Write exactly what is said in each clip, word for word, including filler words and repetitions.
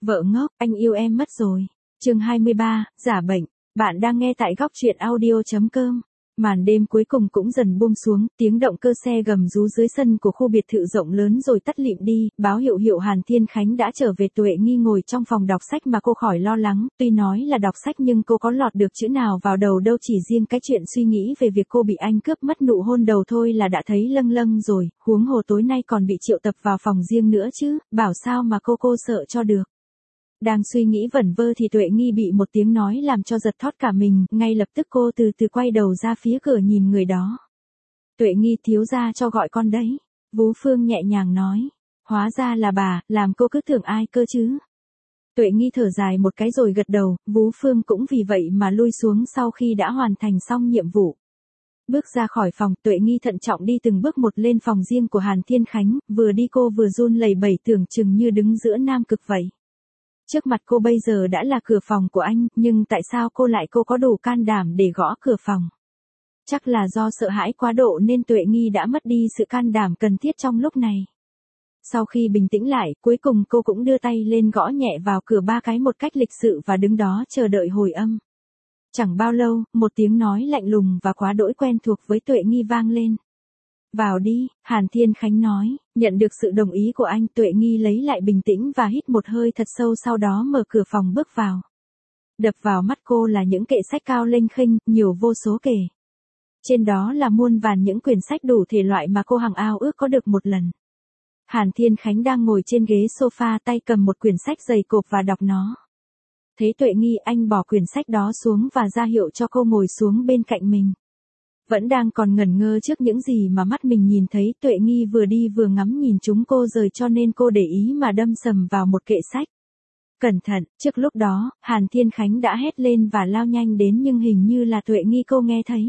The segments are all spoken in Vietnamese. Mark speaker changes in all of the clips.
Speaker 1: Vợ ngốc, anh yêu em mất rồi. Chương hai mươi ba, giả bệnh. Bạn đang nghe tại góc truyện audio.com. Màn đêm cuối cùng cũng dần buông xuống, tiếng động cơ xe gầm rú dưới sân của khu biệt thự rộng lớn rồi tắt lịm đi, báo hiệu hiệu Hàn Thiên Khánh đã trở về. Tuệ Nghi ngồi trong phòng đọc sách mà cô khỏi lo lắng, tuy nói là đọc sách nhưng cô có lọt được chữ nào vào đầu đâu, chỉ riêng cái chuyện suy nghĩ về việc cô bị anh cướp mất nụ hôn đầu thôi là đã thấy lâng lâng rồi, huống hồ tối nay còn bị triệu tập vào phòng riêng nữa chứ, bảo sao mà cô cô sợ cho được. Đang suy nghĩ vẩn vơ thì Tuệ Nghi bị một tiếng nói làm cho giật thót cả mình, ngay lập tức cô từ từ quay đầu ra phía cửa nhìn người đó. Tuệ Nghi, thiếu gia cho gọi con đấy. Vú Phương nhẹ nhàng nói. Hóa ra là bà, làm cô cứ tưởng ai cơ chứ. Tuệ Nghi thở dài một cái rồi gật đầu, Vú Phương cũng vì vậy mà lui xuống sau khi đã hoàn thành xong nhiệm vụ. Bước ra khỏi phòng, Tuệ Nghi thận trọng đi từng bước một lên phòng riêng của Hàn Thiên Khánh, vừa đi cô vừa run lẩy bẩy tưởng chừng như đứng giữa Nam Cực vậy. Trước mặt cô bây giờ đã là cửa phòng của anh, nhưng tại sao cô lại cô có đủ can đảm để gõ cửa phòng? Chắc là do sợ hãi quá độ nên Tuệ Nghi đã mất đi sự can đảm cần thiết trong lúc này. Sau khi bình tĩnh lại, cuối cùng cô cũng đưa tay lên gõ nhẹ vào cửa ba cái một cách lịch sự và đứng đó chờ đợi hồi âm. Chẳng bao lâu, một tiếng nói lạnh lùng và quá đỗi quen thuộc với Tuệ Nghi vang lên. Vào đi, Hàn Thiên Khánh nói, nhận được sự đồng ý của anh. Tuệ Nghi lấy lại bình tĩnh và hít một hơi thật sâu, sau đó mở cửa phòng bước vào. Đập vào mắt cô là những kệ sách cao lênh khênh, nhiều vô số kệ. Trên đó là muôn vàn những quyển sách đủ thể loại mà cô hằng ao ước có được một lần. Hàn Thiên Khánh đang ngồi trên ghế sofa, tay cầm một quyển sách dày cộp và đọc nó. Thấy Tuệ Nghi, anh bỏ quyển sách đó xuống và ra hiệu cho cô ngồi xuống bên cạnh mình. Vẫn đang còn ngẩn ngơ trước những gì mà mắt mình nhìn thấy, Tuệ Nghi vừa đi vừa ngắm nhìn chúng cô rời cho nên cô để ý mà đâm sầm vào một kệ sách. Cẩn thận, trước lúc đó, Hàn Thiên Khánh đã hét lên và lao nhanh đến nhưng hình như là Tuệ Nghi cô nghe thấy.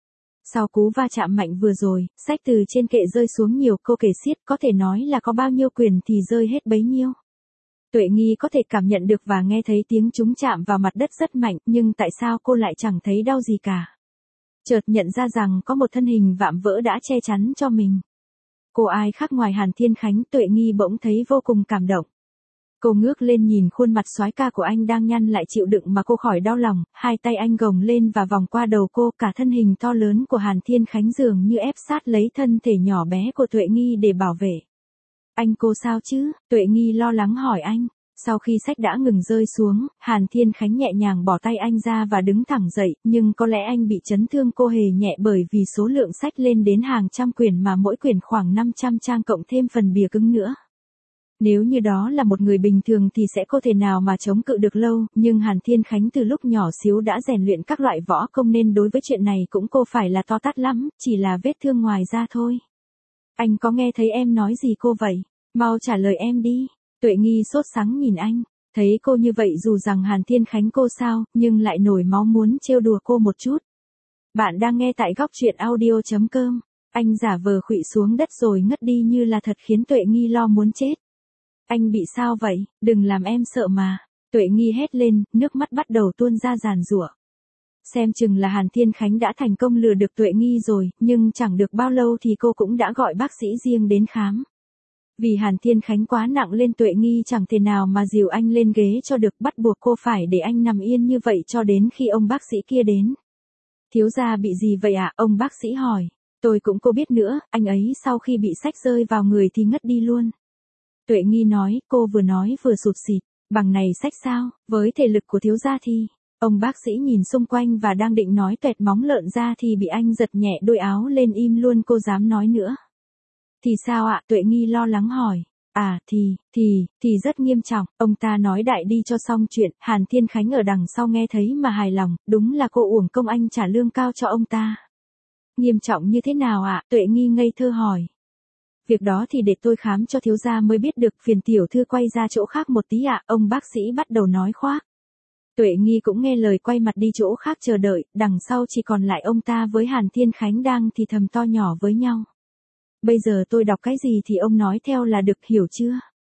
Speaker 1: Sau cú va chạm mạnh vừa rồi, sách từ trên kệ rơi xuống nhiều, cô kể xiết, có thể nói là có bao nhiêu quyền thì rơi hết bấy nhiêu. Tuệ Nghi có thể cảm nhận được và nghe thấy tiếng chúng chạm vào mặt đất rất mạnh, nhưng tại sao cô lại chẳng thấy đau gì cả? Chợt nhận ra rằng có một thân hình vạm vỡ đã che chắn cho mình. Cô ai khác ngoài Hàn Thiên Khánh? Tuệ Nghi bỗng thấy vô cùng cảm động. Cô ngước lên nhìn khuôn mặt soái ca của anh đang nhăn lại chịu đựng mà cô khỏi đau lòng, hai tay anh gồng lên và vòng qua đầu cô, cả thân hình to lớn của Hàn Thiên Khánh dường như ép sát lấy thân thể nhỏ bé của Tuệ Nghi để bảo vệ. Anh cô sao chứ? Tuệ Nghi lo lắng hỏi anh. Sau khi sách đã ngừng rơi xuống, Hàn Thiên Khánh nhẹ nhàng bỏ tay anh ra và đứng thẳng dậy, nhưng có lẽ anh bị chấn thương cô hề nhẹ bởi vì số lượng sách lên đến hàng trăm quyển mà mỗi quyển khoảng năm trăm trang cộng thêm phần bìa cứng nữa. Nếu như đó là một người bình thường thì sẽ không thể nào mà chống cự được lâu, nhưng Hàn Thiên Khánh từ lúc nhỏ xíu đã rèn luyện các loại võ công nên đối với chuyện này cũng cô phải là to tát lắm, chỉ là vết thương ngoài da thôi. Anh có nghe thấy em nói gì cô vậy? Mau trả lời em đi. Tuệ Nghi sốt sắng nhìn anh, thấy cô như vậy dù rằng Hàn Thiên Khánh cô sao, nhưng lại nổi máu muốn trêu đùa cô một chút. Bạn đang nghe tại góc truyện audio.com, anh giả vờ khuỵu xuống đất rồi ngất đi như là thật khiến Tuệ Nghi lo muốn chết. Anh bị sao vậy, đừng làm em sợ mà. Tuệ Nghi hét lên, nước mắt bắt đầu tuôn ra giàn giụa. Xem chừng là Hàn Thiên Khánh đã thành công lừa được Tuệ Nghi rồi, nhưng chẳng được bao lâu thì cô cũng đã gọi bác sĩ riêng đến khám. Vì Hàn Thiên Khánh quá nặng lên, Tuệ Nghi chẳng thể nào mà dìu anh lên ghế cho được, bắt buộc cô phải để anh nằm yên như vậy cho đến khi ông bác sĩ kia đến. Thiếu gia bị gì vậy ạ? Ông bác sĩ hỏi. Tôi cũng cô biết nữa, anh ấy sau khi bị sách rơi vào người thì ngất đi luôn. Tuệ Nghi nói, cô vừa nói vừa sụt sịt, bằng này sách sao, với thể lực của thiếu gia thì... Ông bác sĩ nhìn xung quanh và đang định nói tuẹt móng lợn ra thì bị anh giật nhẹ đôi áo lên, im luôn, cô dám nói nữa. Thì sao ạ? Tuệ Nghi lo lắng hỏi. À, thì, thì, thì rất nghiêm trọng, ông ta nói đại đi cho xong chuyện. Hàn Thiên Khánh ở đằng sau nghe thấy mà hài lòng, đúng là cô uổng công anh trả lương cao cho ông ta. Nghiêm trọng như thế nào ạ? Tuệ Nghi ngây thơ hỏi. Việc đó thì để tôi khám cho thiếu gia mới biết được, phiền tiểu thư quay ra chỗ khác một tí ạ, ông bác sĩ bắt đầu nói khoác. Tuệ Nghi cũng nghe lời quay mặt đi chỗ khác chờ đợi, đằng sau chỉ còn lại ông ta với Hàn Thiên Khánh đang thì thầm to nhỏ với nhau. Bây giờ tôi đọc cái gì thì ông nói theo là được, hiểu chưa?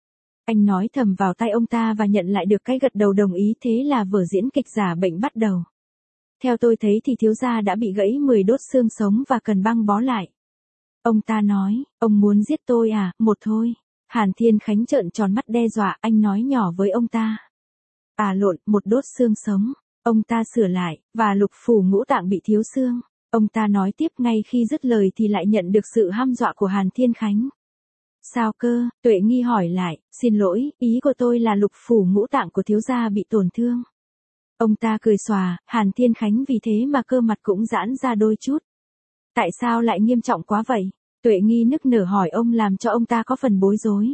Speaker 1: Anh nói thầm vào tai ông ta và nhận lại được cái gật đầu đồng ý, thế là vở diễn kịch giả bệnh bắt đầu. Theo tôi thấy thì thiếu gia đã bị gãy mười đốt xương sống và cần băng bó lại. Ông ta nói, ông muốn giết tôi à? Một thôi. Hàn Thiên Khánh trợn tròn mắt đe dọa, anh nói nhỏ với ông ta. À lộn, một đốt xương sống. Ông ta sửa lại, và lục phủ ngũ tạng bị thiếu xương. Ông ta nói tiếp, ngay khi dứt lời thì lại nhận được sự hăm dọa của Hàn Thiên Khánh. Sao cơ? Tuệ Nghi hỏi lại, xin lỗi, ý của tôi là lục phủ ngũ tạng của thiếu gia bị tổn thương. Ông ta cười xòa, Hàn Thiên Khánh vì thế mà cơ mặt cũng giãn ra đôi chút. Tại sao lại nghiêm trọng quá vậy? Tuệ Nghi nức nở hỏi ông, làm cho ông ta có phần bối rối.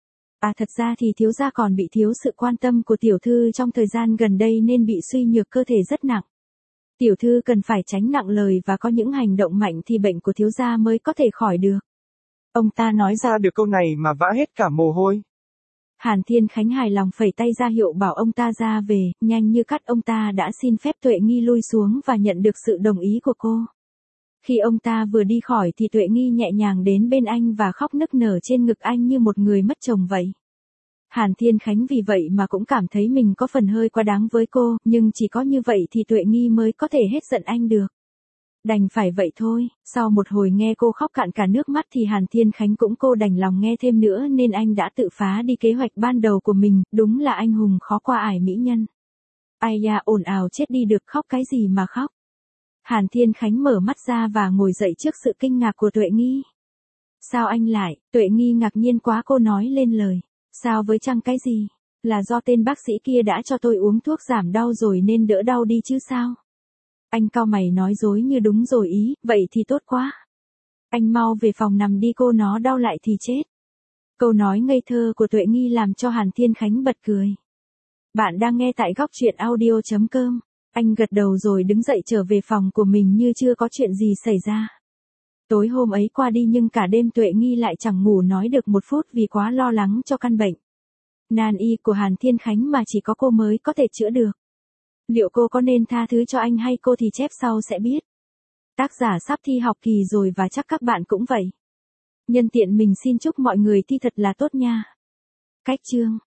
Speaker 1: À thật ra thì thiếu gia còn bị thiếu sự quan tâm của tiểu thư trong thời gian gần đây nên bị suy nhược cơ thể rất nặng. Tiểu thư cần phải tránh nặng lời và có những hành động mạnh thì bệnh của thiếu gia mới có thể khỏi được. Ông ta nói ra
Speaker 2: được câu này mà vã hết cả mồ hôi.
Speaker 1: Hàn Thiên Khánh hài lòng phẩy tay ra hiệu bảo ông ta ra về, nhanh như cắt ông ta đã xin phép Tuệ Nghi lui xuống và nhận được sự đồng ý của cô. Khi ông ta vừa đi khỏi thì Tuệ Nghi nhẹ nhàng đến bên anh và khóc nức nở trên ngực anh như một người mất chồng vậy. Hàn Thiên Khánh vì vậy mà cũng cảm thấy mình có phần hơi quá đáng với cô, nhưng chỉ có như vậy thì Tuệ Nghi mới có thể hết giận anh được. Đành phải vậy thôi, sau một hồi nghe cô khóc cạn cả nước mắt thì Hàn Thiên Khánh cũng cô đành lòng nghe thêm nữa nên anh đã tự phá đi kế hoạch ban đầu của mình, đúng là anh hùng khó qua ải mỹ nhân. Ai da, ồn ào chết đi được, khóc cái gì mà khóc. Hàn Thiên Khánh mở mắt ra và ngồi dậy trước sự kinh ngạc của Tuệ Nghi. Sao anh lại? Tuệ Nghi ngạc nhiên quá, cô nói lên lời. Sao với chăng cái gì? Là do tên bác sĩ kia đã cho tôi uống thuốc giảm đau rồi nên đỡ đau đi chứ sao? Anh cau mày nói dối như đúng rồi ý, vậy thì tốt quá. Anh mau về phòng nằm đi, cô nó đau lại thì chết. Câu nói ngây thơ của Tuệ Nghi làm cho Hàn Thiên Khánh bật cười. Bạn đang nghe tại góc truyện audio chấm com. Anh gật đầu rồi đứng dậy trở về phòng của mình như chưa có chuyện gì xảy ra. Tối hôm ấy qua đi nhưng cả đêm Tuệ Nghi lại chẳng ngủ nói được một phút vì quá lo lắng cho căn bệnh nan y của Hàn Thiên Khánh mà chỉ có cô mới có thể chữa được. Liệu cô có nên tha thứ cho anh hay cô thì chép sau sẽ biết. Tác giả sắp thi học kỳ rồi và chắc các bạn cũng vậy. Nhân tiện mình xin chúc mọi người thi thật là tốt nha. Cách chương